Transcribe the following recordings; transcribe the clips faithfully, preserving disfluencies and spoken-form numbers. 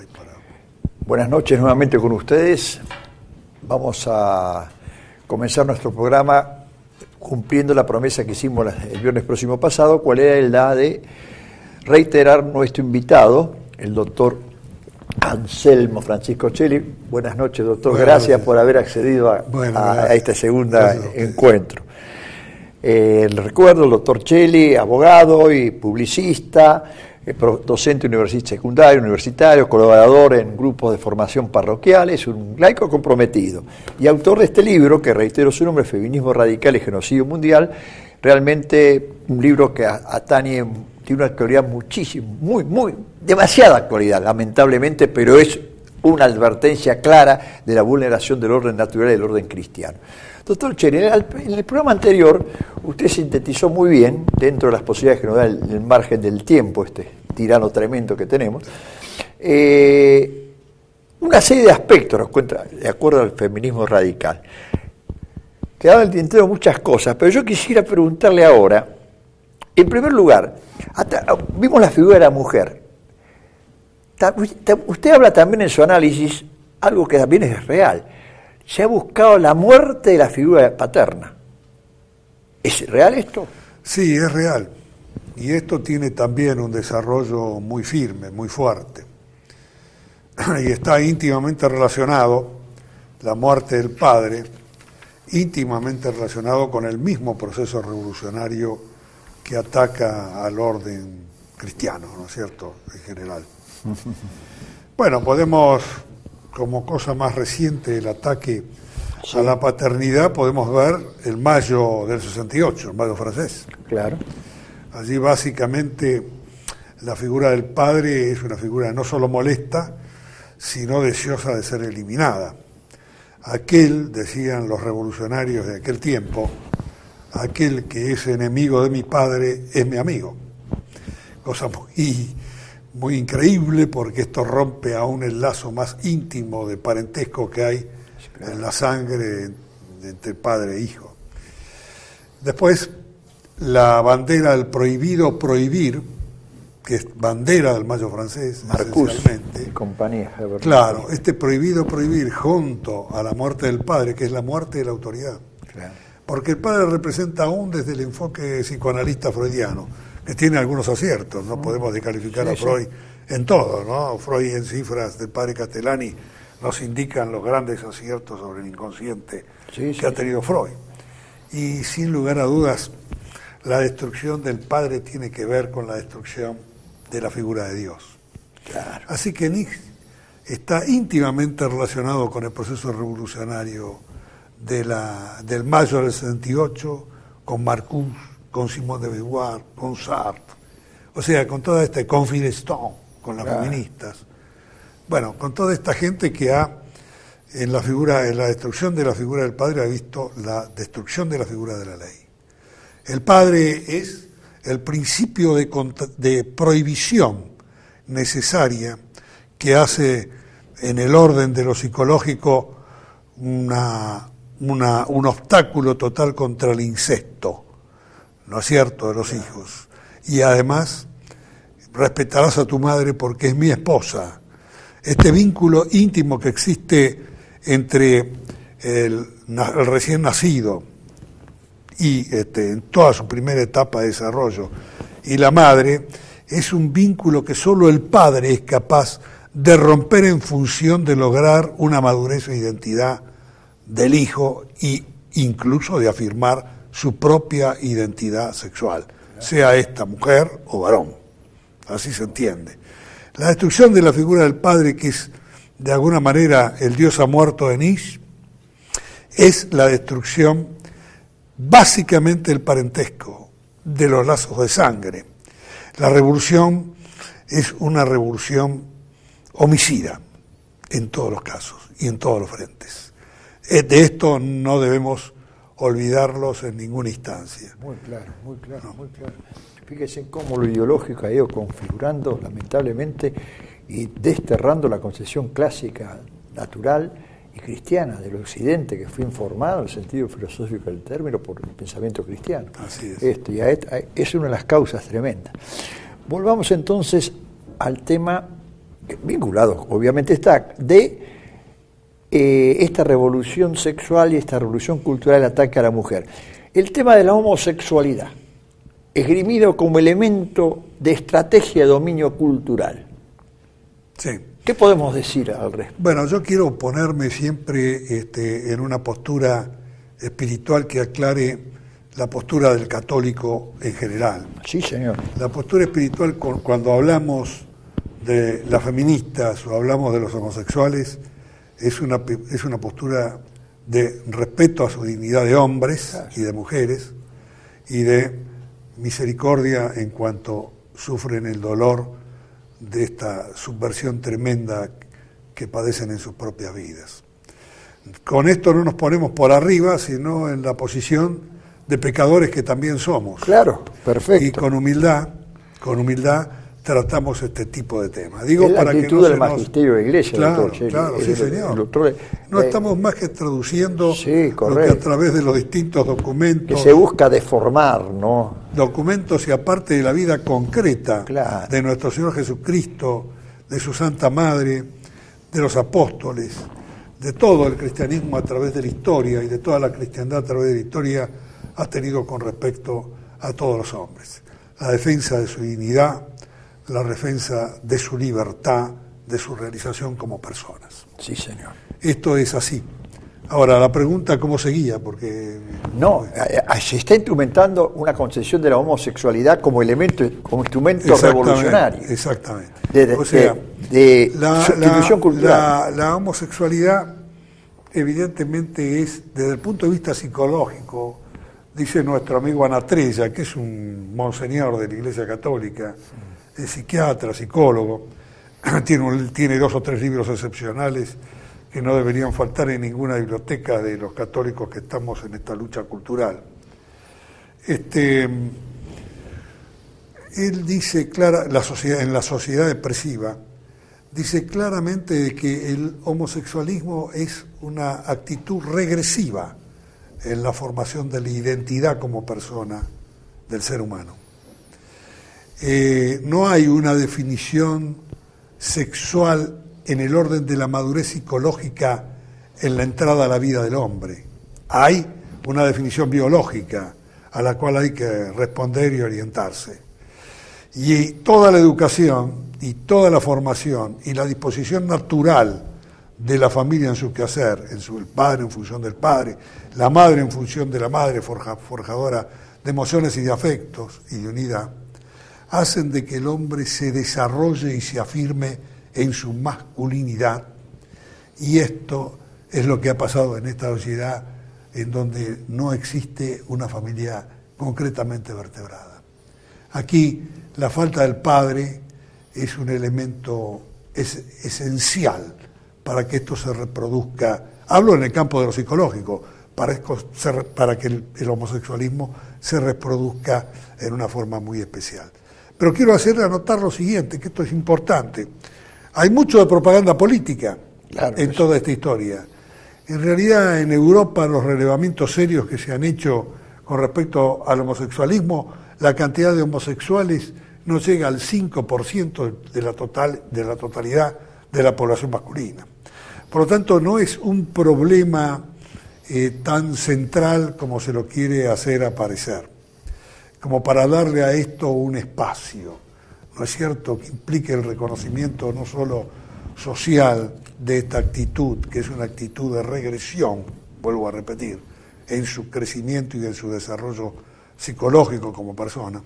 Ahí para... Buenas noches nuevamente con ustedes. Vamos a comenzar nuestro programa cumpliendo la promesa que hicimos el viernes próximo pasado, cuál era la de reiterar nuestro invitado, el doctor Anselmo Francisco Cheli. Buenas noches, doctor. Buenas Gracias noches. Por haber accedido a, bueno, a, a este segundo encuentro. Eh, le recuerdo, el doctor Cheli, abogado y publicista, eh, docente universitario, secundario, universitario, colaborador en grupos de formación parroquiales, un laico comprometido y autor de este libro, que reitero su nombre, Feminismo Radical y Genocidio Mundial. Realmente un libro que atañe, tiene una actualidad muchísimo, muy, muy, demasiada actualidad, lamentablemente, pero es una advertencia clara de la vulneración del orden natural y del orden cristiano. Doctor Cheli, en el programa anterior usted sintetizó muy bien, dentro de las posibilidades que nos da el, el margen del tiempo, este tirano tremendo que tenemos, eh, una serie de aspectos, nos cuenta, de acuerdo al feminismo radical. Quedaban en el tintero muchas cosas, pero yo quisiera preguntarle ahora, en primer lugar, hasta, vimos la figura de la mujer. Usted habla también en su análisis, algo que también es real. Se ha buscado la muerte de la figura paterna. ¿Es real esto? Sí, es real. Y esto tiene también un desarrollo muy firme, muy fuerte. Y está íntimamente relacionado, la muerte del padre, íntimamente relacionado con el mismo proceso revolucionario que ataca al orden cristiano, ¿no es cierto?, en general. Bueno, podemos... como cosa más reciente el ataque sí. a la paternidad, podemos ver el mayo del sesenta y ocho, el mayo francés. Claro. Allí básicamente la figura del padre es una figura no solo molesta, sino deseosa de ser eliminada. Aquel, decían los revolucionarios de aquel tiempo, aquel que es enemigo de mi padre es mi amigo. Cosa muy... muy increíble, porque esto rompe aún el lazo más íntimo de parentesco que hay en la sangre entre padre e hijo. Después, la bandera del prohibido prohibir, que es bandera del mayo francés, Marcus esencialmente. Y compañía. Claro, este prohibido prohibir junto a la muerte del padre, que es la muerte de la autoridad. Claro. Porque el padre representa aún desde el enfoque psicoanalista freudiano, que tiene algunos aciertos, no podemos descalificar sí, a Freud sí. en todo, ¿no? Freud en cifras del padre Castellani nos indican los grandes aciertos sobre el inconsciente sí, que sí. ha tenido Freud. Y sin lugar a dudas, la destrucción del padre tiene que ver con la destrucción de la figura de Dios. Claro. Así que Nietzsche está íntimamente relacionado con el proceso revolucionario de la, del mayo del sesenta y ocho, con Marcus, con Simone de Beauvoir, con Sartre, o sea, con toda esta, con Fireston, con las claro. feministas, bueno, con toda esta gente que ha, en la figura, en la destrucción de la figura del padre, ha visto la destrucción de la figura de la ley. El padre es el principio de, de prohibición necesaria que hace en el orden de lo psicológico una, una, un obstáculo total contra el incesto, ¿no es cierto?, de los hijos. Y además, respetarás a tu madre porque es mi esposa. Este vínculo íntimo que existe entre el, el recién nacido y este, en toda su primera etapa de desarrollo y la madre, es un vínculo que solo el padre es capaz de romper en función de lograr una madurez e identidad del hijo e incluso de afirmar su propia identidad sexual, sea esta mujer o varón. Así se entiende. La destrucción de la figura del padre, que es de alguna manera el Dios ha muerto de Nietzsche, es la destrucción básicamente del parentesco, de los lazos de sangre. La revolución es una revolución homicida en todos los casos y en todos los frentes. De esto no debemos olvidarlos en ninguna instancia. Muy claro, muy claro, no. muy claro. Fíjese cómo lo ideológico ha ido configurando, lamentablemente, y desterrando la concepción clásica, natural y cristiana del Occidente, que fue informado en el sentido filosófico del término por el pensamiento cristiano. Así es. Esto, y a esta, es una de las causas tremendas. Volvamos entonces al tema vinculado obviamente está, de eh, esta revolución sexual y esta revolución cultural del ataque a la mujer. El tema de la homosexualidad, esgrimido como elemento de estrategia de dominio cultural. Sí. ¿Qué podemos decir al respecto? Bueno, yo quiero ponerme siempre este, en una postura espiritual que aclare la postura del católico en general. Sí, señor. La postura espiritual, cuando hablamos de las feministas o hablamos de los homosexuales, es una, es una postura de respeto a su dignidad de hombres claro. y de mujeres, y de misericordia en cuanto sufren el dolor de esta subversión tremenda que padecen en sus propias vidas. Con esto no nos ponemos por arriba, sino en la posición de pecadores que también somos. Claro, perfecto. Y con humildad, con humildad tratamos este tipo de temas. Digo, es la para actitud que no del se nos... magisterio de la Iglesia, claro, doctor. Claro, el, sí, el, señor. El doctor, no eh, estamos más que traduciendo sí, lo que a través de los distintos documentos... Que se busca deformar, ¿no? Documentos y aparte de la vida concreta claro. de nuestro Señor Jesucristo, de su Santa Madre, de los apóstoles, de todo el cristianismo a través de la historia y de toda la cristiandad a través de la historia ha tenido con respecto a todos los hombres. La defensa de su dignidad, la defensa de su libertad, de su realización como personas. Sí, señor. Esto es así. Ahora, la pregunta, ¿cómo seguía? Porque... No, se está instrumentando una concepción de la homosexualidad como elemento, como instrumento revolucionario. Exactamente. De, de, o sea, de, de la, sustitución la, cultural. La, la homosexualidad, evidentemente, es, desde el punto de vista psicológico, dice nuestro amigo Anatrella, que es un monseñor de la Iglesia Católica, es psiquiatra, psicólogo, tiene, un, tiene dos o tres libros excepcionales que no deberían faltar en ninguna biblioteca de los católicos que estamos en esta lucha cultural. Este, él dice clara, la sociedad, en la sociedad depresiva, dice claramente de que el homosexualismo es una actitud regresiva en la formación de la identidad como persona del ser humano. Eh, no hay una definición sexual en el orden de la madurez psicológica en la entrada a la vida del hombre. Hay una definición biológica a la cual hay que responder y orientarse. Y toda la educación y toda la formación y la disposición natural de la familia en su quehacer, en su, el padre en función del padre, la madre en función de la madre, forja, forjadora de emociones y de afectos y de unidad, hacen de que el hombre se desarrolle y se afirme en su masculinidad, y esto es lo que ha pasado en esta sociedad en donde no existe una familia concretamente vertebrada. Aquí la falta del padre es un elemento es, esencial para que esto se reproduzca. Hablo en el campo de lo psicológico, para, para que el, el homosexualismo se reproduzca en una forma muy especial. Pero quiero hacerle anotar lo siguiente, que esto es importante. Hay mucho de propaganda política claro, en toda esta historia. En realidad, en Europa, los relevamientos serios que se han hecho con respecto al homosexualismo, la cantidad de homosexuales no llega al cinco por ciento de la, total, de la totalidad de la población masculina. Por lo tanto, no es un problema eh, tan central como se lo quiere hacer aparecer, como para darle a esto un espacio. ¿No es cierto?, que implique el reconocimiento no solo social de esta actitud, que es una actitud de regresión, vuelvo a repetir, en su crecimiento y en su desarrollo psicológico como persona,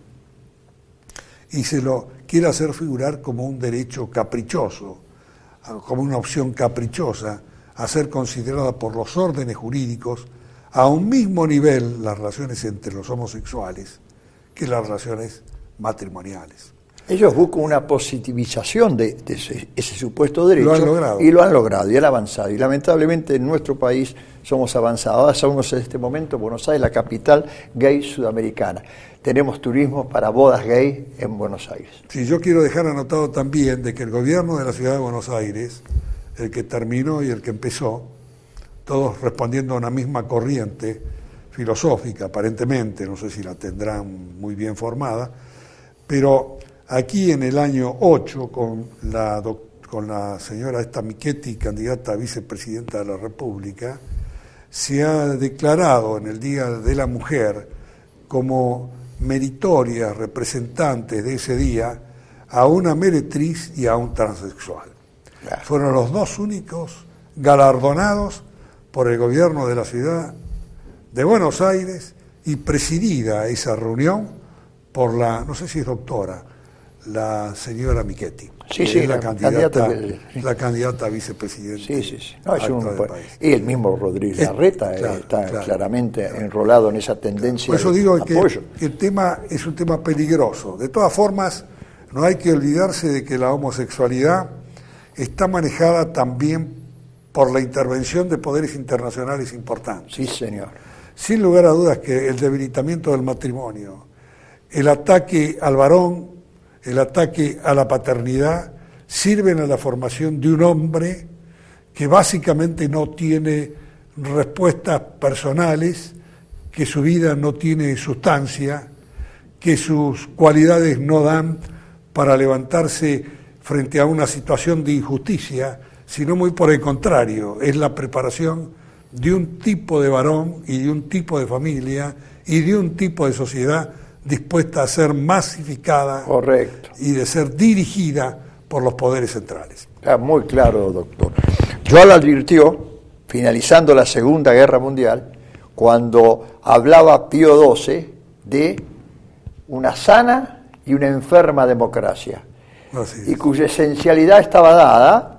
y se lo quiere hacer figurar como un derecho caprichoso, como una opción caprichosa, a ser considerada por los órdenes jurídicos a un mismo nivel las relaciones entre los homosexuales que las relaciones matrimoniales. Ellos buscan una positivización de, de ese, ese supuesto derecho. Lo han logrado. Y lo han logrado, y han avanzado. Y lamentablemente en nuestro país somos avanzados. Ahora somos en este momento Buenos Aires, la capital gay sudamericana. Tenemos turismo para bodas gay en Buenos Aires. Sí, yo quiero dejar anotado también de que el gobierno de la ciudad de Buenos Aires, el que terminó y el que empezó, todos respondiendo a una misma corriente filosófica, aparentemente, no sé si la tendrán muy bien formada, pero aquí en el año ocho, con la, con la señora esta Michetti, candidata a vicepresidenta de la República, se ha declarado en el Día de la Mujer como meritorias representantes de ese día a una meretriz y a un transexual. Claro. Fueron los dos únicos galardonados por el gobierno de la ciudad de Buenos Aires y presidida esa reunión por la, no sé si es doctora, la señora Michetti. Sí, sí, es la, la candidata, candidata, sí. la candidata a vicepresidente. Sí, sí, sí. No, es un, país. Y el mismo Rodríguez Larreta es, claro, está claro, claramente claro. enrolado en esa tendencia. Por eso de digo apoyo. que el tema es un tema peligroso. De todas formas, no hay que olvidarse de que la homosexualidad está manejada también por la intervención de poderes internacionales importantes. Sí, señor. Sin lugar a dudas que el debilitamiento del matrimonio, el ataque al varón, el ataque a la paternidad, sirven a la formación de un hombre que básicamente no tiene respuestas personales, que su vida no tiene sustancia, que sus cualidades no dan para levantarse frente a una situación de injusticia, sino muy por el contrario, es la preparación de un tipo de varón y de un tipo de familia y de un tipo de sociedad dispuesta a ser masificada. Correcto. Y de ser dirigida por los poderes centrales. Está muy claro, doctor. Joel advirtió, finalizando la Segunda Guerra Mundial, cuando hablaba Pío doce de una sana y una enferma democracia, y cuya esencialidad estaba dada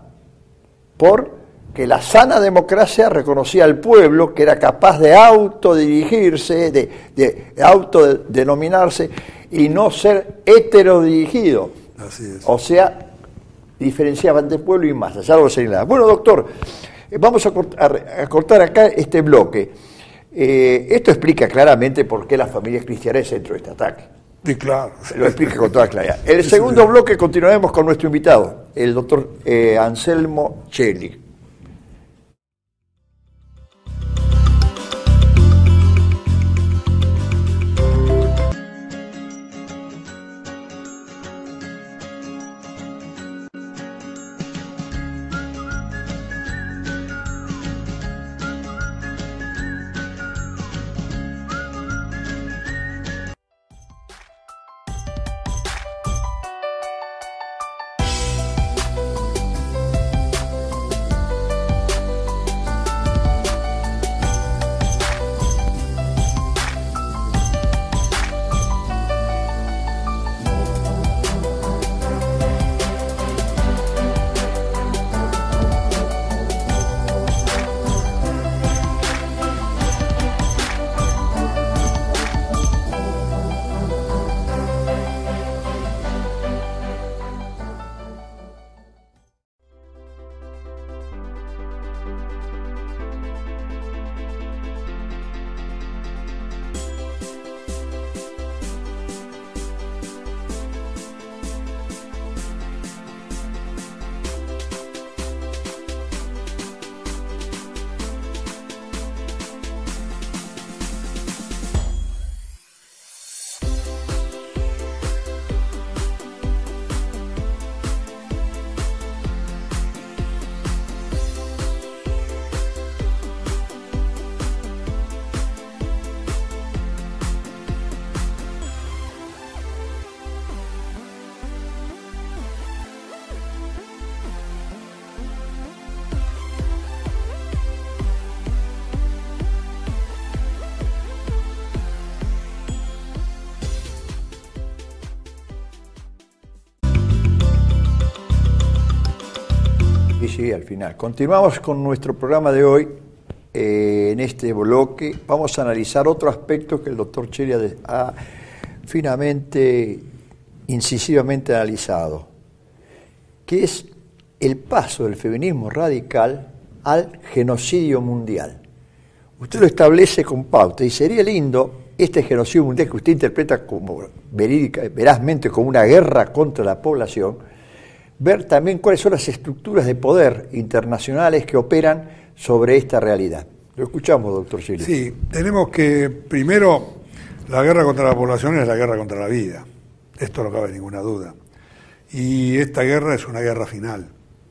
por que la sana democracia reconocía al pueblo que era capaz de autodirigirse, de, de autodenominarse y no ser heterodirigido. Así es. O sea, diferenciaba entre pueblo y masa, ya lo señalaba. Bueno, doctor, vamos a cortar, a cortar acá este bloque. Eh, esto explica claramente por qué la familia cristiana es centro de este ataque. Sí, claro. Lo explica con toda claridad. El sí, segundo sí, bloque continuaremos con nuestro invitado, el doctor eh, Anselmo Celli. Sí, al final. Continuamos con nuestro programa de hoy. Eh, en este bloque vamos a analizar otro aspecto que el doctor Celli ha finamente, incisivamente analizado, que es el paso del feminismo radical al genocidio mundial. Usted lo establece con pauta y sería lindo este genocidio mundial que usted interpreta como verídica, verazmente como una guerra contra la población, ver también cuáles son las estructuras de poder internacionales que operan sobre esta realidad. Lo escuchamos, doctor Celli. Sí, tenemos que, primero, la guerra contra la población es la guerra contra la vida. Esto no cabe ninguna duda. Y esta guerra es una guerra final.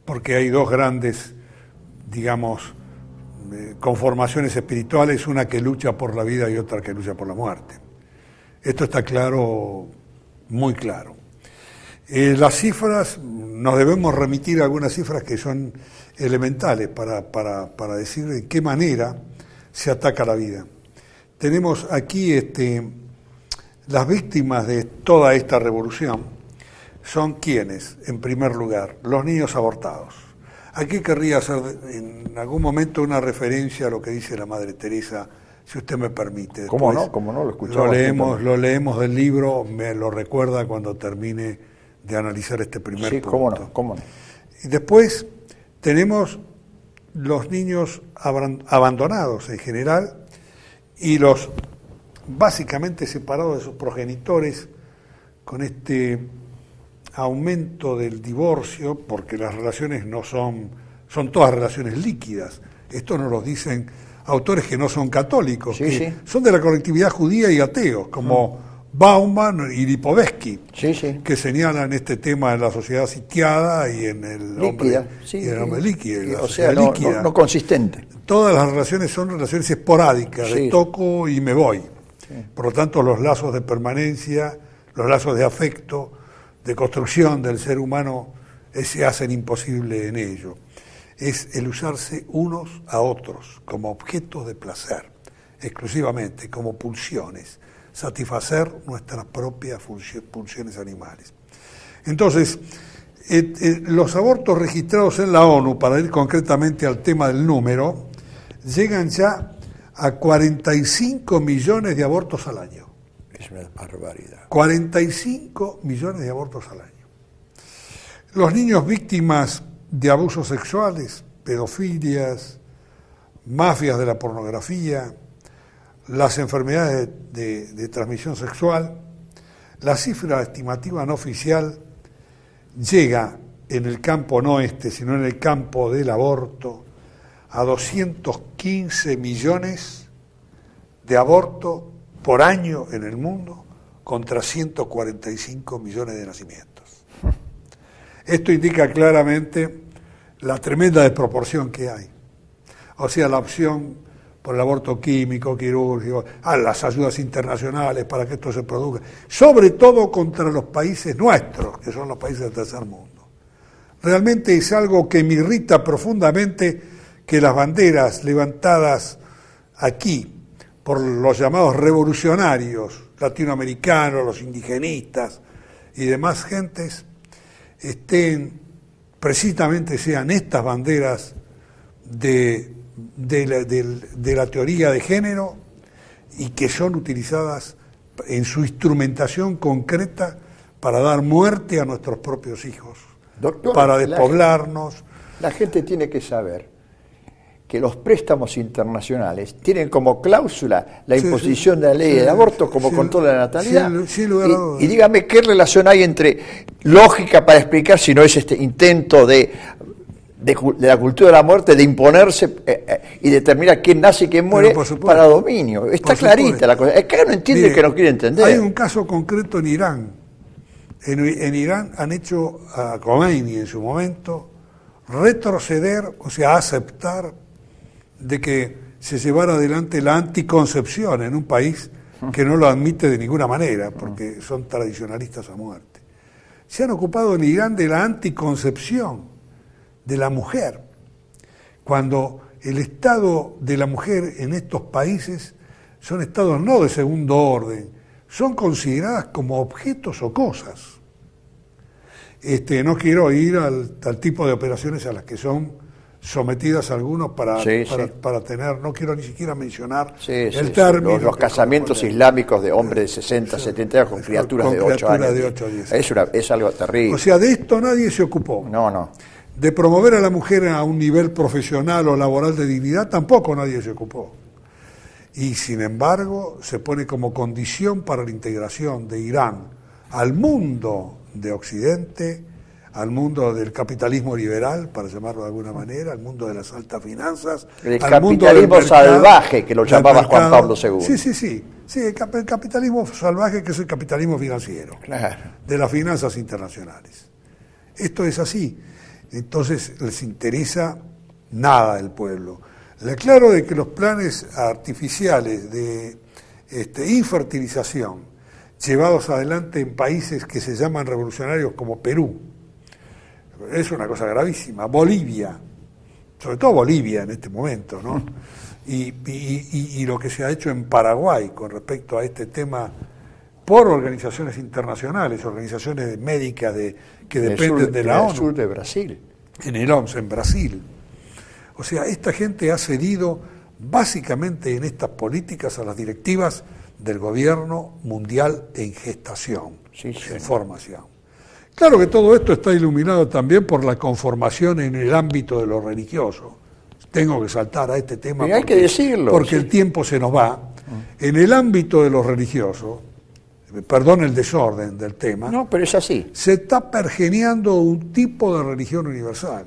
porque hay dos grandes, digamos, eh, conformaciones espirituales, una que lucha por la vida y otra que lucha por la muerte. Esto está claro, muy claro. Eh, las cifras, nos debemos remitir a algunas cifras que son elementales para, para, para decir de qué manera se ataca la vida. Tenemos aquí este, las víctimas de toda esta revolución son quienes, en primer lugar, los niños abortados. Aquí querría hacer en algún momento una referencia a lo que dice la Madre Teresa, si usted me permite. Después, ¿Cómo no? ¿Cómo no? Lo escuchamos. Lo leemos, lo leemos del libro, me lo recuerda cuando termine de analizar este primer sí, punto. Cómo no, cómo no. Y después tenemos los niños abandonados en general y los básicamente separados de sus progenitores con este aumento del divorcio, porque las relaciones no son, son todas relaciones líquidas. Esto nos lo dicen autores que no son católicos, sí, que sí. son de la colectividad judía y ateos, como mm. Bauman y Lipovetsky, sí, sí. que señalan este tema en la sociedad sitiada y en el líquida, hombre, sí, y en el hombre sí. líquido. En la o sea, no, no, no consistente. Todas las relaciones son relaciones esporádicas, sí. de toco y me voy. Sí. Por lo tanto, los lazos de permanencia, los lazos de afecto, de construcción del ser humano, se hacen imposible en ello. Es el usarse unos a otros como objetos de placer, exclusivamente, como pulsiones, satisfacer nuestras propias pulsiones animales. Entonces, eh, eh, los abortos registrados en la ONU, para ir concretamente al tema del número, llegan ya a cuarenta y cinco millones de abortos al año. Es una barbaridad. cuarenta y cinco millones de abortos al año. Los niños víctimas de abusos sexuales, pedofilias, mafias de la pornografía, las enfermedades de, de, de transmisión sexual, la cifra estimativa no oficial llega en el campo no este, sino en el campo del aborto, a doscientos quince millones de abortos por año en el mundo, contra ciento cuarenta y cinco millones de nacimientos. Esto indica claramente la tremenda desproporción que hay. O sea, la opción por el aborto químico, quirúrgico, a las ayudas internacionales para que esto se produzca, sobre todo contra los países nuestros, que son los países del tercer mundo. Realmente es algo que me irrita profundamente que las banderas levantadas aquí por los llamados revolucionarios latinoamericanos, los indigenistas y demás gentes, estén, precisamente sean estas banderas de, de, la, de, de la teoría de género y que son utilizadas en su instrumentación concreta para dar muerte a nuestros propios hijos, Doctor, para despoblarnos. La, la gente tiene que saber que los préstamos internacionales tienen como cláusula la imposición sí, sí, de la ley sí, del aborto como sí, control de la natalidad. Sí, sí, lo y, y dígame qué relación hay entre lógica para explicar si no es este intento de, de, de la cultura de la muerte de imponerse eh, eh, y determinar quién nace y quién muere para dominio. Está clarita la cosa. Es que no entiende Mire, el que no quiere entender. Hay un caso concreto en Irán. En, en Irán han hecho a Khomeini en su momento retroceder, o sea, aceptar de que se llevara adelante la anticoncepción en un país que no lo admite de ninguna manera, porque son tradicionalistas a muerte. Se han ocupado en Irán de la anticoncepción de la mujer, cuando el estado de la mujer en estos países son estados no de segundo orden, son consideradas como objetos o cosas. Este, no quiero ir al, al tipo de operaciones a las que son sometidas algunos para, sí, para, sí. para tener, no quiero ni siquiera mencionar sí, el sí, término. Los, los casamientos islámicos de hombres de sesenta, sí, setenta años con criaturas con de ocho años. De ocho, diez. Es, una, es algo terrible. O sea, de esto nadie se ocupó. No, no. De promover a la mujer a un nivel profesional o laboral de dignidad tampoco nadie se ocupó. Y sin embargo, se pone como condición para la integración de Irán al mundo de Occidente, al mundo del capitalismo liberal, para llamarlo de alguna manera, al mundo de las altas finanzas. El al capitalismo mundo del mercado, salvaje, que lo llamaba mercado. Juan Pablo segundo. Sí, sí, sí. Sí, el, cap el capitalismo salvaje, que es el capitalismo financiero, claro, de las finanzas internacionales. Esto es así. entonces les interesa nada del pueblo. Le aclaro de que los planes artificiales de este, infertilización llevados adelante en países que se llaman revolucionarios como Perú, es una cosa gravísima. Bolivia, sobre todo Bolivia en este momento, ¿no? Y, y, y, y lo que se ha hecho en Paraguay con respecto a este tema por organizaciones internacionales, organizaciones médicas de, que en dependen sur, de la en ONU. el sur de Brasil. En el O M S, en Brasil. O sea, esta gente ha cedido básicamente en estas políticas a las directivas del gobierno mundial en gestación, sí, sí. en formación. Claro que todo esto está iluminado también por la conformación en el ámbito de lo religioso. Tengo que saltar a este tema. Pero hay porque, que decirlo. Porque sí. el tiempo se nos va. En el ámbito de lo religioso, perdón el desorden del tema, no, pero es así. Se está pergeneando un tipo de religión universal.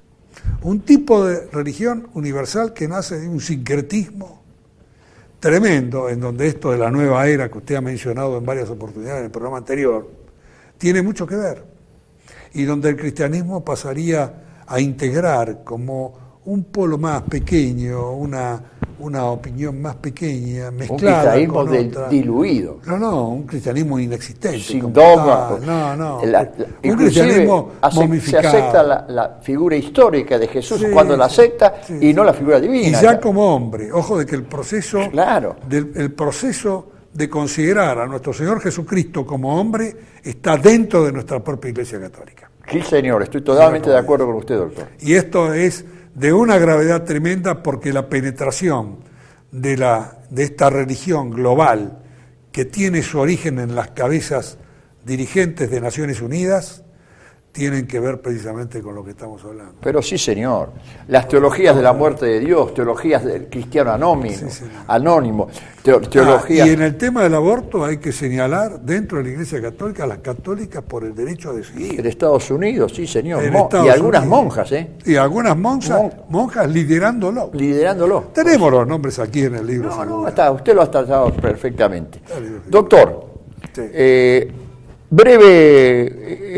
Un tipo de religión universal que nace de un sincretismo tremendo, en donde esto de la nueva era que usted ha mencionado en varias oportunidades en el programa anterior, tiene mucho que ver. Y donde el cristianismo pasaría a integrar como un polo más pequeño, una, una opinión más pequeña, mezclada un cristianismo con del, otra. diluido. No, no, un cristianismo inexistente. Sin dogma. No, no. La, la, un cristianismo hace, momificado. Se acepta la, la figura histórica de Jesús sí, cuando la acepta sí, y sí. no la figura divina. Y ya como hombre, ojo de que el proceso, claro. del, el proceso de considerar a nuestro Señor Jesucristo como hombre está dentro de nuestra propia Iglesia Católica. Sí, señor, estoy totalmente de acuerdo con usted, doctor. Y esto es de una gravedad tremenda porque la penetración de, la, de esta religión global que tiene su origen en las cabezas dirigentes de Naciones Unidas tienen que ver precisamente con lo que estamos hablando. Pero sí, señor. Las teologías de la muerte de Dios, teologías del cristiano anónimo, sí, anónimo teo, teologías... Ah, y en el tema del aborto hay que señalar dentro de la Iglesia Católica a las católicas por el derecho a decidir. En Estados Unidos, sí, señor. En Mo Estados y algunas Unidos. monjas, ¿eh? Y algunas monjas, Mon monjas liderándolo. Liderándolo. Tenemos los nombres aquí en el libro. No, no, está, usted lo ha tratado perfectamente. Doctor, sí. eh, breve...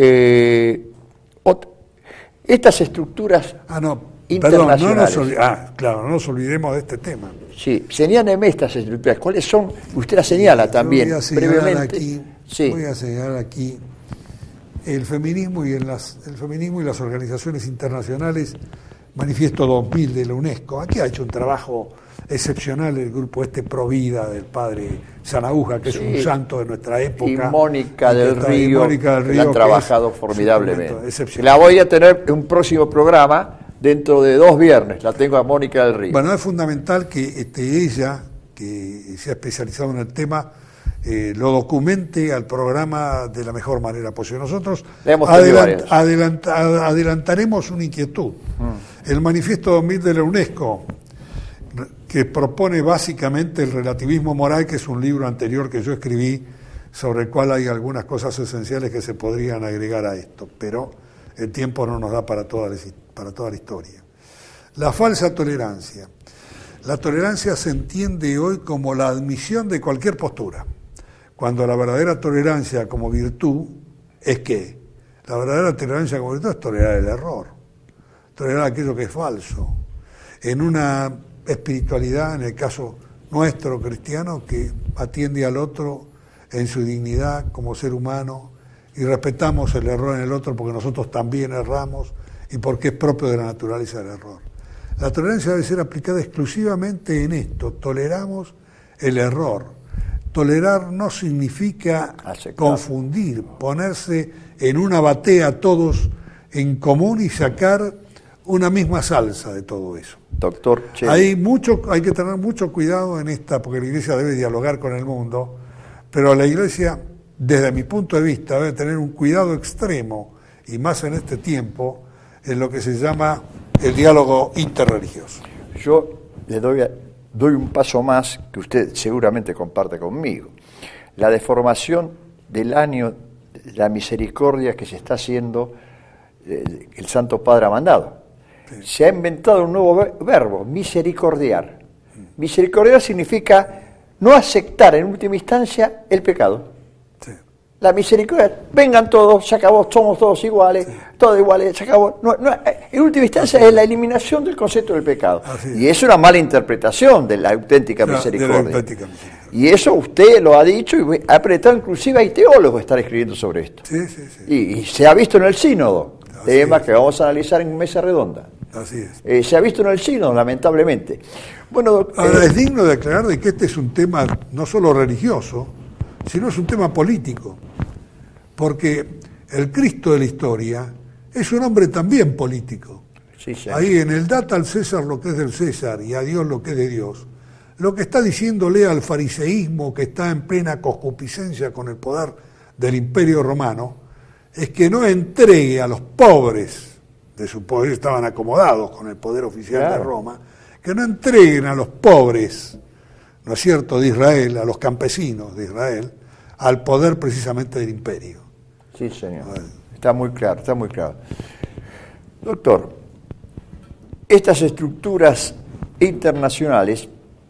Eh, estas estructuras ah, no, internacionales. Perdón, no nos olvidemos, ah, claro, no nos olvidemos de este tema. Sí, señáleme estas estructuras. ¿Cuáles son? Usted las señala también, voy a señalar brevemente. Aquí, sí. Voy a señalar aquí el feminismo y en las, el feminismo y las organizaciones internacionales, Manifiesto dos mil de la UNESCO. Aquí ha hecho un trabajo excepcional el grupo este Provida del padre Sanaúja, que sí. es un santo de nuestra época. Y Mónica del Río, Mónica del Río, que han trabajado formidablemente. Un la voy a tener en un próximo programa dentro de dos viernes. La tengo a Mónica del Río. Bueno, es fundamental que este, ella, que se ha especializado en el tema, eh, lo documente al programa de la mejor manera posible. Nosotros adelant, adelant, adelantaremos una inquietud. Mm. El Manifiesto dos mil de la UNESCO, que propone básicamente el relativismo moral, que es un libro anterior que yo escribí, sobre el cual hay algunas cosas esenciales que se podrían agregar a esto, pero el tiempo no nos da para toda la, para toda la historia. La falsa tolerancia. La tolerancia se entiende hoy como la admisión de cualquier postura, cuando la verdadera tolerancia como virtud es que la verdadera tolerancia como virtud es tolerar el error, tolerar aquello que es falso, en una espiritualidad, en el caso nuestro cristiano, que atiende al otro en su dignidad como ser humano y respetamos el error en el otro porque nosotros también erramos y porque es propio de la naturaleza del error. La tolerancia debe ser aplicada exclusivamente en esto, toleramos el error. Tolerar no significa Aceptar. confundir, ponerse en una batea todos en común y sacar una misma salsa de todo eso. Doctor Che. Hay mucho, hay que tener mucho cuidado en esta, porque la Iglesia debe dialogar con el mundo, pero la Iglesia, desde mi punto de vista, debe tener un cuidado extremo, y más en este tiempo, en lo que se llama el diálogo interreligioso. Yo le doy, a, doy un paso más que usted seguramente comparte conmigo. La deformación del año, la misericordia que se está haciendo, eh, el Santo Padre ha mandado. Se ha inventado un nuevo verbo, misericordiar. Misericordiar significa no aceptar en última instancia el pecado. Sí. La misericordia, vengan todos, se acabó, somos todos iguales, sí. todos iguales, se acabó. No, no, en última instancia es la eliminación del concepto del pecado. Es. Y es una mala interpretación de la auténtica claro, misericordia. De la auténtica misericordia. Y eso usted lo ha dicho y ha apretado, inclusive hay teólogos que están escribiendo sobre esto. Sí, sí, sí. Y, y se ha visto en el sínodo, Así tema es. que vamos a analizar en mesa redonda. Así es. Eh, se ha visto en el sínodo, lamentablemente. Bueno, Ahora, eh, es digno de aclarar de que este es un tema no solo religioso, sino es un tema político. Porque el Cristo de la historia es un hombre también político. Sí, sí. Ahí en el data al César lo que es del César y a Dios lo que es de Dios. Lo que está diciéndole al fariseísmo que está en plena concupiscencia con el poder del Imperio Romano es que no entregue a los pobres de su poder, estaban acomodados con el poder oficial claro. de Roma, que no entreguen a los pobres, ¿no es cierto?, de Israel, a los campesinos de Israel, al poder precisamente del imperio. Sí, señor. Bueno. Está muy claro, está muy claro. Doctor, estas estructuras internacionales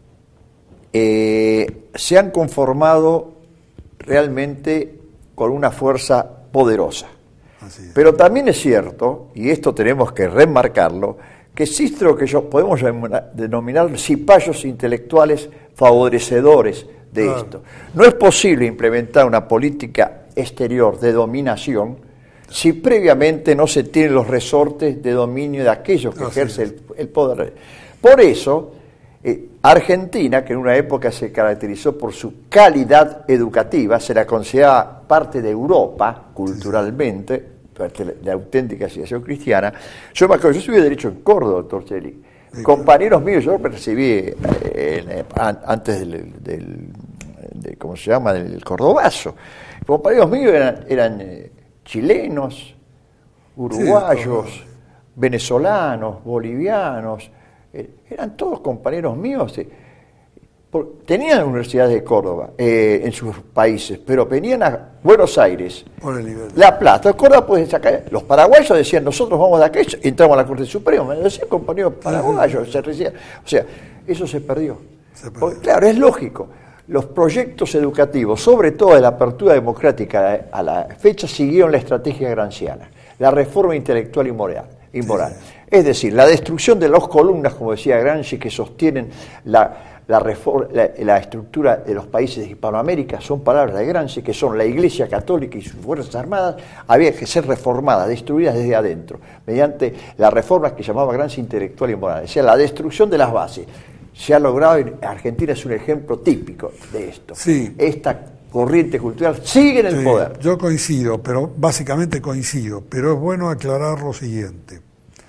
eh, se han conformado realmente con una fuerza poderosa. Así es. Pero también es cierto, y esto tenemos que remarcarlo, que existe lo que yo podemos denominar cipayos intelectuales favorecedores de claro. esto. No es posible implementar una política exterior de dominación si previamente no se tienen los resortes de dominio de aquellos que ejercen el, el poder. Por eso, eh, Argentina, que en una época se caracterizó por su calidad educativa, se la consideraba parte de Europa culturalmente, parte de la auténtica civilización cristiana. Yo me acuerdo, yo estudié Derecho en Córdoba, doctor Cheli. Sí, compañeros míos, yo me recibí eh, eh, antes del, del de, ¿cómo se llama?, del Cordobazo. Compañeros míos eran, eran eh, chilenos, uruguayos, sí, venezolanos, bolivianos, eh, eran todos compañeros míos. Eh, por, tenían universidades de Córdoba eh, en sus países, pero venían a Buenos Aires, por el nivel. La Plata, Córdoba pueden sacar. Los paraguayos decían, nosotros vamos de acá, y entramos a la Corte Suprema, me decían compañeros paraguayos, se decían, o sea, eso se perdió. Se perdió. Porque, claro, es lógico. Los proyectos educativos, sobre todo de la apertura democrática a la fecha, siguieron la estrategia granciana, la reforma intelectual y moral. Y moral. Sí. Es decir, la destrucción de las columnas, como decía Gramsci, que sostienen la, la, reforma, la, la estructura de los países de Hispanoamérica, son palabras de Gramsci, que son la Iglesia Católica y sus Fuerzas Armadas, había que ser reformadas, destruidas desde adentro, mediante las reformas que llamaba Gramsci intelectual y moral, es decir, la destrucción de las bases. Se ha logrado, en Argentina es un ejemplo típico de esto. Sí. Esta corriente cultural sigue en el sí, poder. Yo coincido, pero básicamente coincido, pero es bueno aclarar lo siguiente.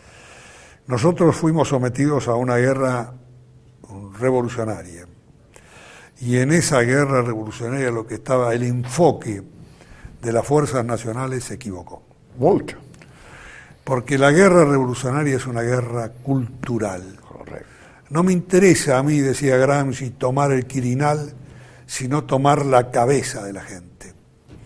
Nosotros fuimos sometidos a una guerra revolucionaria, y en esa guerra revolucionaria lo que estaba, el enfoque de las fuerzas nacionales se equivocó. Mucho. Porque la guerra revolucionaria es una guerra cultural. Correcto. No me interesa a mí, decía Gramsci, tomar el Quirinal, sino tomar la cabeza de la gente.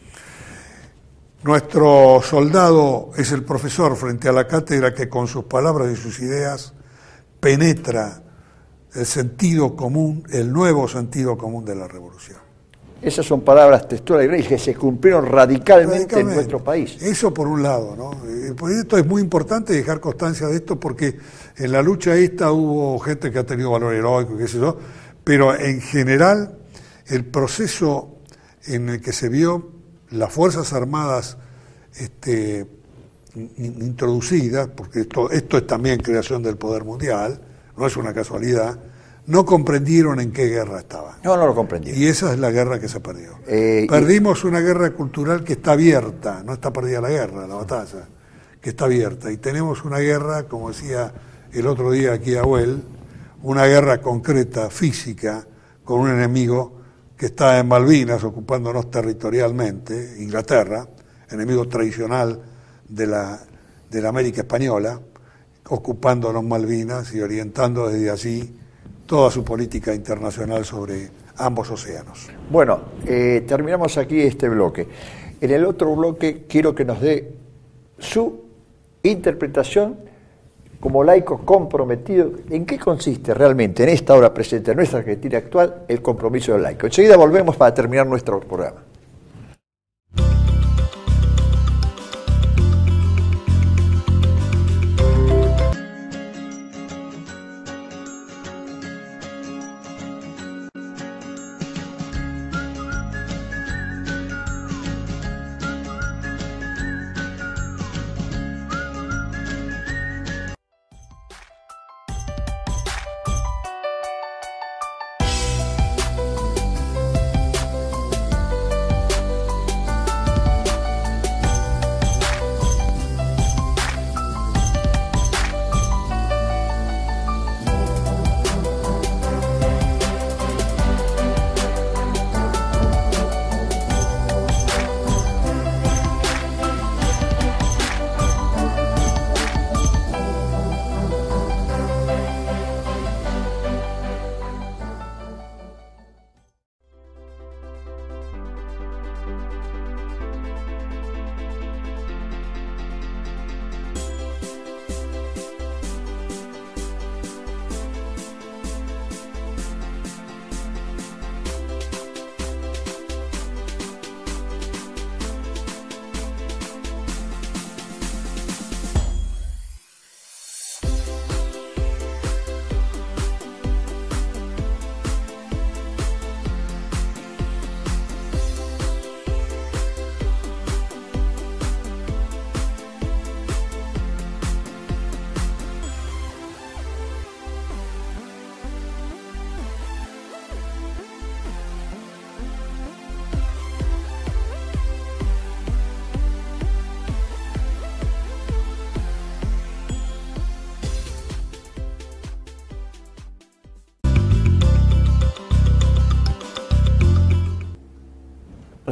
Nuestro soldado es el profesor frente a la cátedra que con sus palabras y sus ideas penetra el sentido común, el nuevo sentido común de la revolución. Esas son palabras textuales que se cumplieron radicalmente, radicalmente en nuestro país. Eso por un lado, ¿no? Por esto es muy importante dejar constancia de esto, porque en la lucha esta hubo gente que ha tenido valor heroico, qué sé yo, pero en general el proceso en el que se vio las Fuerzas Armadas este, introducidas, porque esto, esto es también creación del poder mundial, no es una casualidad, no comprendieron en qué guerra estaban. No, no lo comprendieron. Y esa es la guerra que se perdió. Eh, Perdimos y... una guerra cultural que está abierta, no está perdida la guerra, la batalla, que está abierta. Y tenemos una guerra, como decía el otro día aquí Abuel, una guerra concreta, física, con un enemigo que está en Malvinas, ocupándonos territorialmente, Inglaterra, enemigo tradicional de la, de la América Española, ocupándonos Malvinas y orientando desde allí toda su política internacional sobre ambos océanos. Bueno, eh, terminamos aquí este bloque. En el otro bloque quiero que nos dé su interpretación como laico comprometido. ¿En qué consiste realmente en esta hora presente, en nuestra Argentina actual, el compromiso del laico? Enseguida volvemos para terminar nuestro programa.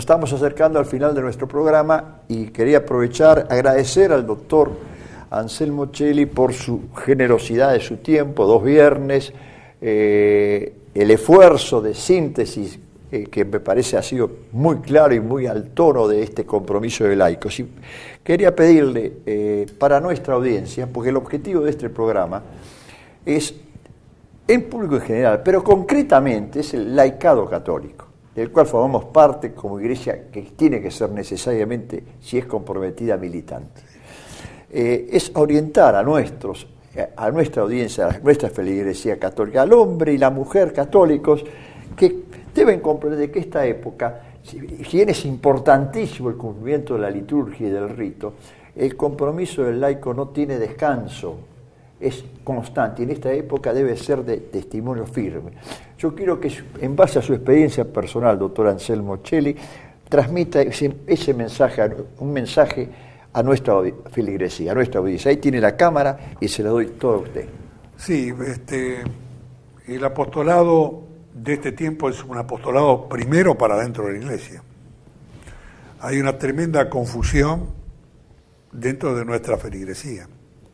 estamos acercando al final de nuestro programa y quería aprovechar, agradecer al doctor Anselmo Celli por su generosidad de su tiempo, dos viernes, eh, el esfuerzo de síntesis eh, que me parece ha sido muy claro y muy al tono de este compromiso de laicos. Y quería pedirle eh, para nuestra audiencia, porque el objetivo de este programa es, en público en general, pero concretamente es el laicado católico, del cual formamos parte como iglesia que tiene que ser necesariamente, si es comprometida, militante. Eh, es orientar a nuestros, a nuestra audiencia, a nuestra feligresía católica, al hombre y la mujer católicos, que deben comprender que esta época, si bien es importantísimo el cumplimiento de la liturgia y del rito, el compromiso del laico no tiene descanso, es constante, y en esta época debe ser de testimonio firme. Yo quiero que, en base a su experiencia personal, doctor Anselmo Celli, transmita ese, ese mensaje, un mensaje a nuestra feligresía, a nuestra audiencia. Ahí tiene la cámara y se la doy todo a usted. Sí, este, el apostolado de este tiempo es un apostolado primero para dentro de la iglesia. Hay una tremenda confusión dentro de nuestra feligresía.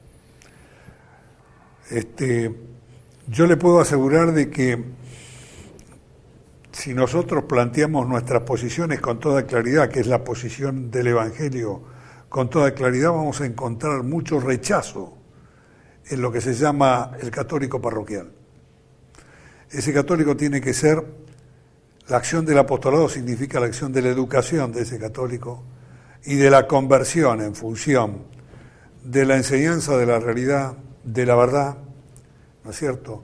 Este, yo le puedo asegurar de que si nosotros planteamos nuestras posiciones con toda claridad, que es la posición del Evangelio, con toda claridad vamos a encontrar mucho rechazo en lo que se llama el católico parroquial. Ese católico tiene que ser, la acción del apostolado significa la acción de la educación de ese católico y de la conversión en función de la enseñanza de la realidad, de la verdad, ¿no es cierto?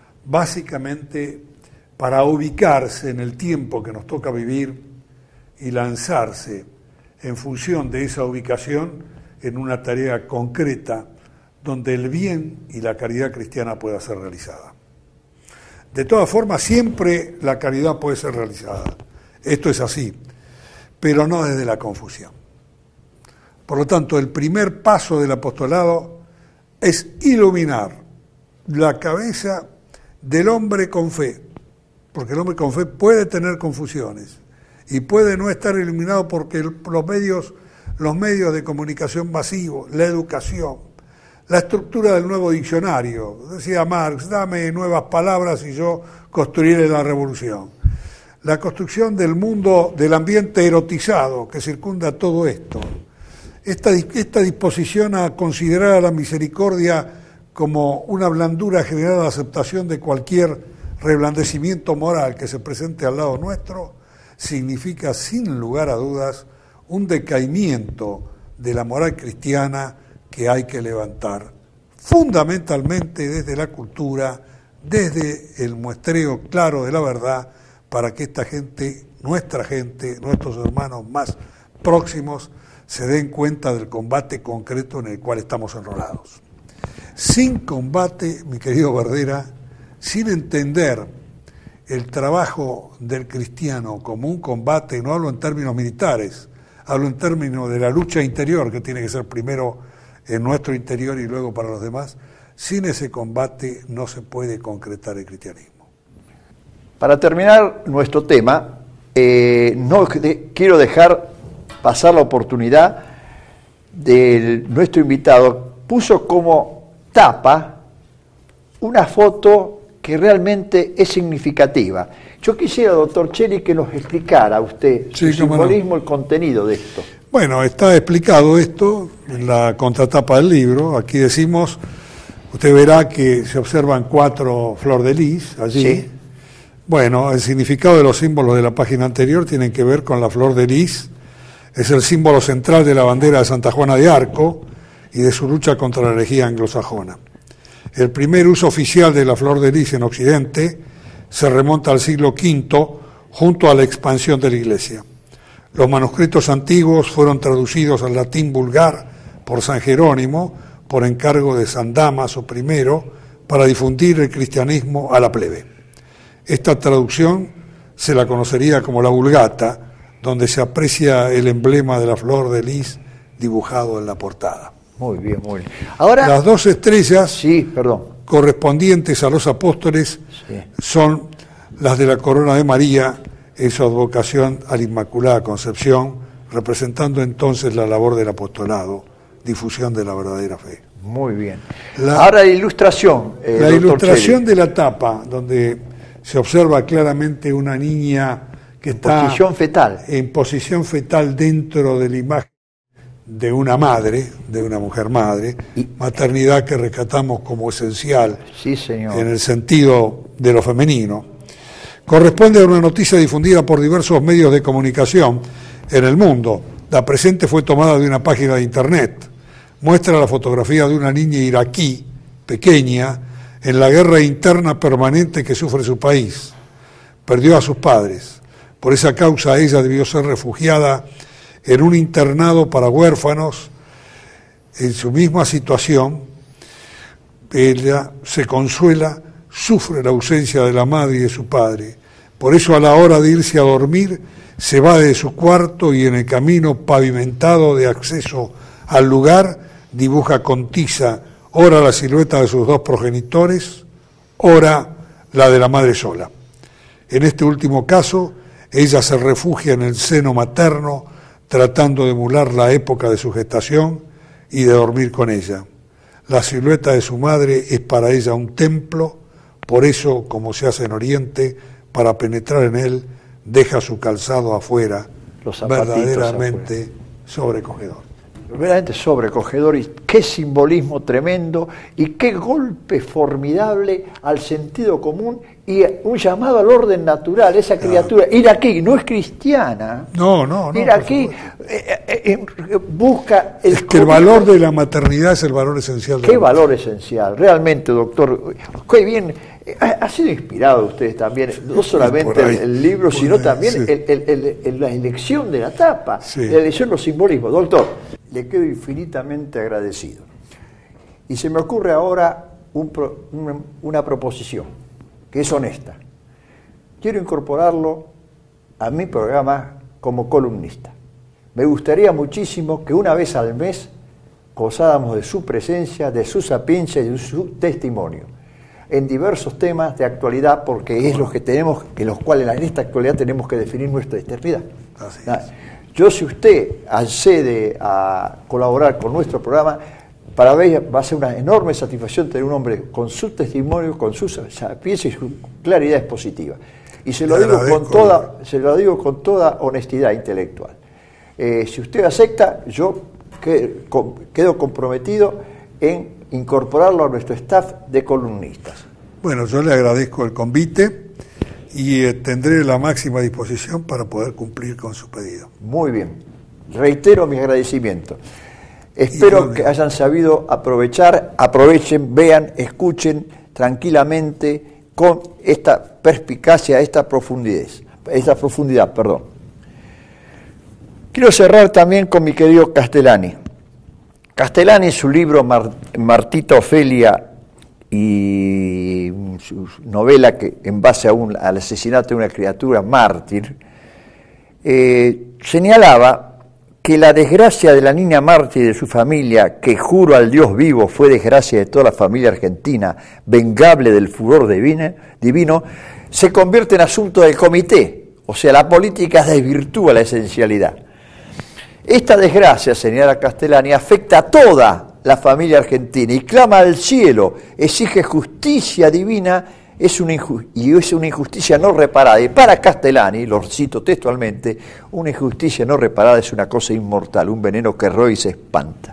Básicamente para ubicarse en el tiempo que nos toca vivir y lanzarse en función de esa ubicación en una tarea concreta donde el bien y la caridad cristiana pueda ser realizada. De todas formas, siempre la caridad puede ser realizada. Esto es así, pero no desde la confusión. Por lo tanto, el primer paso del apostolado es iluminar la cabeza del hombre con fe, porque el hombre con fe puede tener confusiones y puede no estar iluminado porque los medios, los medios de comunicación masivos, la educación, la estructura del nuevo diccionario, decía Marx, dame nuevas palabras y yo construiré la revolución. La construcción del mundo, del ambiente erotizado que circunda todo esto, esta, esta disposición a considerar a la misericordia como una blandura general de aceptación de cualquier reblandecimiento moral que se presente al lado nuestro, significa sin lugar a dudas un decaimiento de la moral cristiana que hay que levantar, fundamentalmente desde la cultura, desde el muestreo claro de la verdad, para que esta gente, nuestra gente, nuestros hermanos más próximos, se den cuenta del combate concreto en el cual estamos enrolados. Sin combate, mi querido Verdera, sin entender el trabajo del cristiano como un combate, no hablo en términos militares, hablo en términos de la lucha interior, que tiene que ser primero en nuestro interior y luego para los demás, sin ese combate no se puede concretar el cristianismo. Para terminar nuestro tema, eh, no de, quiero dejar pasar la oportunidad de nuestro invitado, puso como tapa una foto que realmente es significativa. Yo quisiera, doctor Celli, que nos explicara a usted sí, el simbolismo, no. el contenido de esto. Bueno, está explicado esto en la contratapa del libro. Aquí decimos, usted verá que se observan cuatro flor de lis allí. Sí. Bueno, el significado de los símbolos de la página anterior tienen que ver con la flor de lis. Es el símbolo central de la bandera de Santa Juana de Arco y de su lucha contra la herejía anglosajona. El primer uso oficial de la flor de lis en Occidente se remonta al siglo quinto, junto a la expansión de la Iglesia. Los manuscritos antiguos fueron traducidos al latín vulgar por San Jerónimo, por encargo de San Dámaso primero, para difundir el cristianismo a la plebe. Esta traducción se la conocería como la Vulgata, donde se aprecia el emblema de la flor de lis dibujado en la portada. Muy bien, muy bien. Ahora, las dos estrellas sí, perdón. correspondientes a los apóstoles sí. son las de la corona de María en su advocación a la Inmaculada Concepción, representando entonces la labor del apostolado, difusión de la verdadera fe. Muy bien. La, Ahora la ilustración. Eh, la ilustración Cheli. de la tapa, donde se observa claramente una niña que en está posición fetal. en posición fetal dentro de la imagen de una madre, de una mujer madre, y, maternidad que rescatamos como esencial, sí, señor, en el sentido de lo femenino. Corresponde a una noticia difundida por diversos medios de comunicación en el mundo. La presente fue tomada de una página de internet. Muestra la fotografía de una niña iraquí, pequeña, en la guerra interna permanente que sufre su país. Perdió a sus padres. Por esa causa ella debió ser refugiada en un internado para huérfanos. En su misma situación, ella se consuela, sufre la ausencia de la madre y de su padre. Por eso, a la hora de irse a dormir, se va de su cuarto y en el camino pavimentado de acceso al lugar dibuja con tiza ora la silueta de sus dos progenitores, ora la de la madre sola. En este último caso, ella se refugia en el seno materno, tratando de emular la época de su gestación y de dormir con ella. La silueta de su madre es para ella un templo, por eso, como se hace en Oriente, para penetrar en él, deja su calzado afuera, verdaderamente afuera. sobrecogedor. Verdaderamente sobrecogedor, y qué simbolismo tremendo y qué golpe formidable al sentido común y un llamado al orden natural. Esa criatura, claro. iraquí, no es cristiana. No, no, no. Iraquí eh, eh, busca el. Es que el valor de la maternidad es el valor esencial. Qué valor esencial, realmente, doctor. Qué bien. Ha sido inspirado ustedes también, no solamente ahí, el libro, sino ahí, también sí. el, el, el, el, la elección de la tapa, sí. la elección de los simbolismos. Doctor, le quedo infinitamente agradecido. Y se me ocurre ahora un pro, una, una proposición, que es honesta. Quiero incorporarlo a mi programa como columnista. Me gustaría muchísimo que una vez al mes gozáramos de su presencia, de su sapiencia y de su testimonio en diversos temas de actualidad, porque es lo que tenemos, en los cuales en esta actualidad tenemos que definir nuestra eternidad. Así es. Yo, si usted accede a colaborar con nuestro programa, para mí va a ser una enorme satisfacción tener un hombre con su testimonio, con su sapiencia y su claridad expositiva. Y se lo digo con toda, se lo digo con toda honestidad intelectual. Eh, si usted acepta, yo quedo comprometido en incorporarlo a nuestro staff de columnistas. Bueno, yo le agradezco el convite y eh, tendré la máxima disposición para poder cumplir con su pedido. Muy bien. Reitero mi agradecimiento. Espero yo, que hayan sabido aprovechar, aprovechen, vean, escuchen tranquilamente con esta perspicacia, esta profundidad, esta profundidad, perdón. Quiero cerrar también con mi querido Castellani. Castellani, en su libro Mar, Martita Ofelia y su novela que en base a un, al asesinato de una criatura mártir, eh, señalaba que la desgracia de la niña mártir y de su familia, que juro al Dios vivo fue desgracia de toda la familia argentina, vengable del furor divino, divino se convierte en asunto del comité, o sea, la política desvirtúa la esencialidad. Esta desgracia, señala Castellani, afecta a toda la familia argentina y clama al cielo, exige justicia divina es una y es una injusticia no reparada. Y para Castellani, lo cito textualmente, una injusticia no reparada es una cosa inmortal, un veneno que roe y se espanta.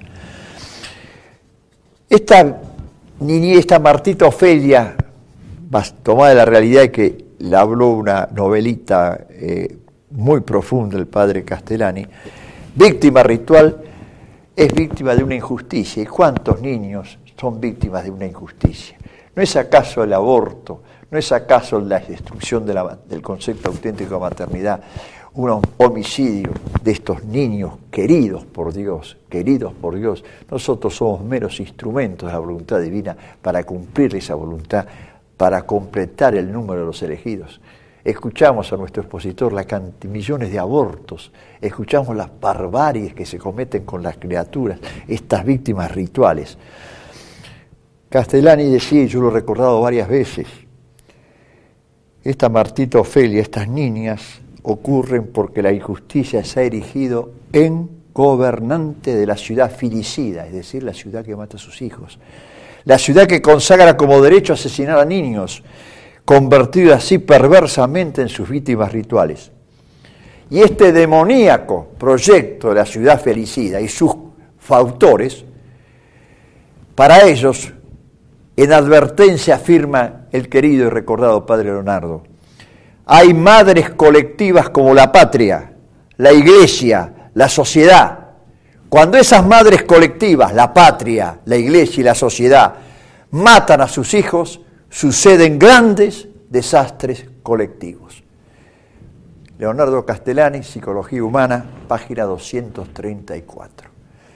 Esta niñez, esta Martita Ofelia, tomada de la realidad y que le habló una novelita eh, muy profunda el padre Castellani, víctima ritual, es víctima de una injusticia. ¿Y cuántos niños son víctimas de una injusticia? ¿No es acaso el aborto? ¿No es acaso la destrucción de la, del concepto auténtico de maternidad un homicidio de estos niños queridos por Dios, queridos por Dios? Nosotros somos meros instrumentos de la voluntad divina para cumplir esa voluntad, para completar el número de los elegidos. Escuchamos a nuestro expositor la cantidad, millones de abortos, escuchamos las barbaries que se cometen con las criaturas, estas víctimas rituales. Castellani decía, y yo lo he recordado varias veces, esta Martita Ofelia, estas niñas ocurren porque la injusticia se ha erigido en gobernante de la ciudad filicida, es decir, la ciudad que mata a sus hijos, la ciudad que consagra como derecho asesinar a niños, convertido así perversamente en sus víctimas rituales. Y este demoníaco proyecto de la ciudad filicida y sus fautores, para ellos, en advertencia afirma el querido y recordado padre Leonardo, hay madres colectivas como la patria, la iglesia, la sociedad. Cuando esas madres colectivas, la patria, la iglesia y la sociedad, matan a sus hijos, suceden grandes desastres colectivos. Leonardo Castellani, Psicología Humana, página doscientos treinta y cuatro.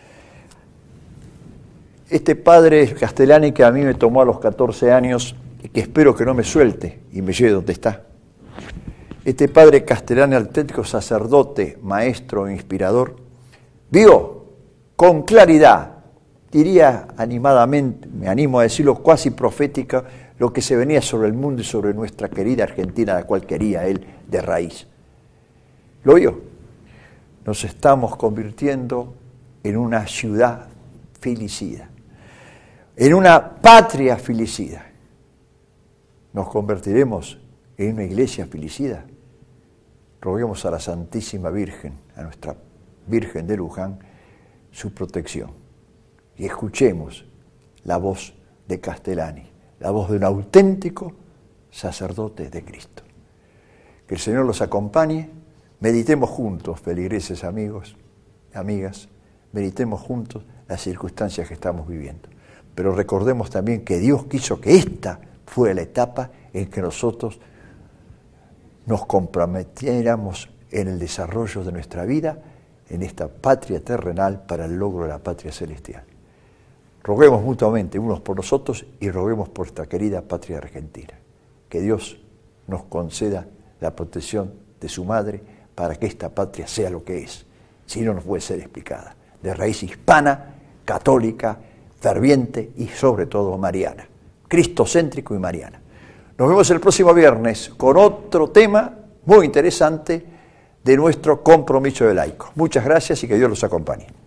Este padre Castellani que a mí me tomó a los catorce años y que espero que no me suelte y me lleve donde está. Este padre Castellani, auténtico sacerdote, maestro, inspirador, vio con claridad, diría animadamente, me animo a decirlo, cuasi profética, lo que se venía sobre el mundo y sobre nuestra querida Argentina, la cual quería él de raíz. Lo vio. Nos estamos convirtiendo en una ciudad filicida, en una patria filicida. Nos convertiremos en una iglesia filicida. Roguemos a la Santísima Virgen, a nuestra Virgen de Luján, su protección. Y escuchemos la voz de Castellani, la voz de un auténtico sacerdote de Cristo. Que el Señor los acompañe. Meditemos juntos, feligreses amigos, amigas, meditemos juntos las circunstancias que estamos viviendo. Pero recordemos también que Dios quiso que esta fuera la etapa en que nosotros nos comprometiéramos en el desarrollo de nuestra vida, en esta patria terrenal para el logro de la patria celestial. Roguemos mutuamente unos por nosotros y roguemos por esta querida patria argentina. Que Dios nos conceda la protección de su madre para que esta patria sea lo que es, si no, no puede ser explicada, de raíz hispana, católica, ferviente y sobre todo mariana, cristocéntrico y mariana. Nos vemos el próximo viernes con otro tema muy interesante de nuestro compromiso de laicos. Muchas gracias y que Dios los acompañe.